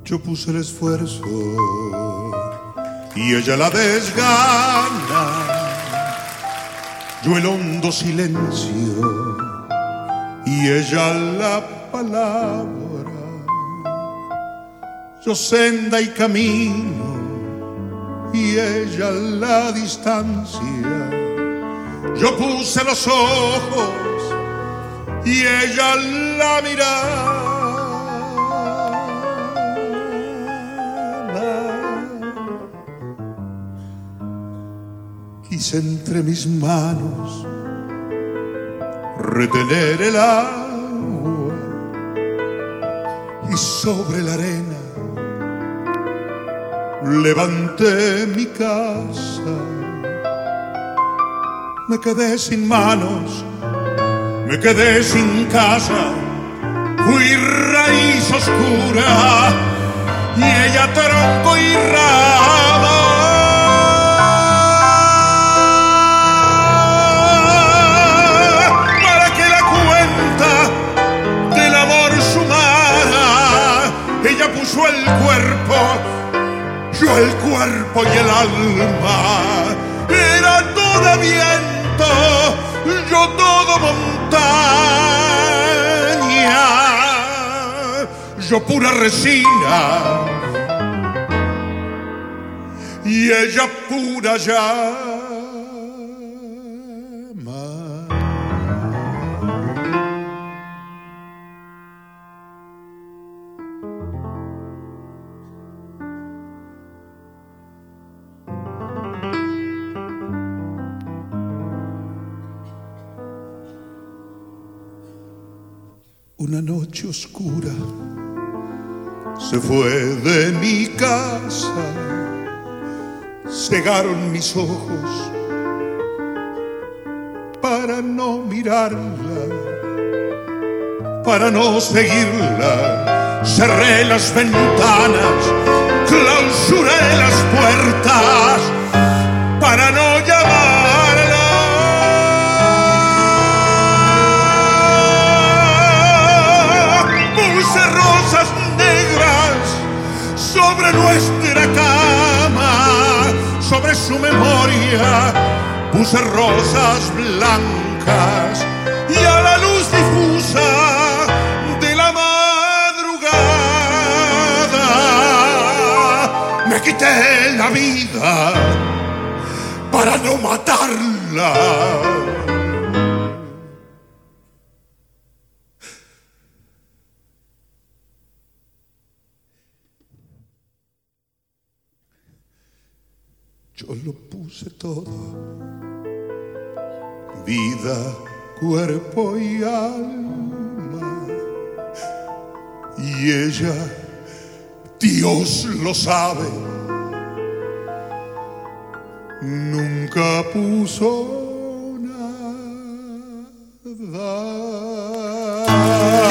Yo puse el esfuerzo y ella la desgana, yo el hondo silencio y ella la palabra, yo senda y camino y ella la distancia, yo puse los ojos y ella la mirada. Quise entre mis manos retener el agua y sobre la arena levanté mi casa. Me quedé sin manos, me quedé sin casa, fui raíz oscura y ella tronco y rama. Para que la cuenta del amor sumara, ella puso el cuerpo, yo el cuerpo y el alma. Era todo viento, yo todo montaña, yo pura resina y ella pura llama. Una noche oscura se fue de mi casa, cegaron mis ojos para no mirarla, para no seguirla. Cerré las ventanas, clausuré las puertas para no llamarla. Puse rosas negras sobre nuestra cama, sobre su memoria puse rosas blancas y a la luz difusa de la madrugada me quité la vida para no matarla. Yo lo puse todo, vida, cuerpo y alma, y ella, Dios lo sabe, nunca puso nada.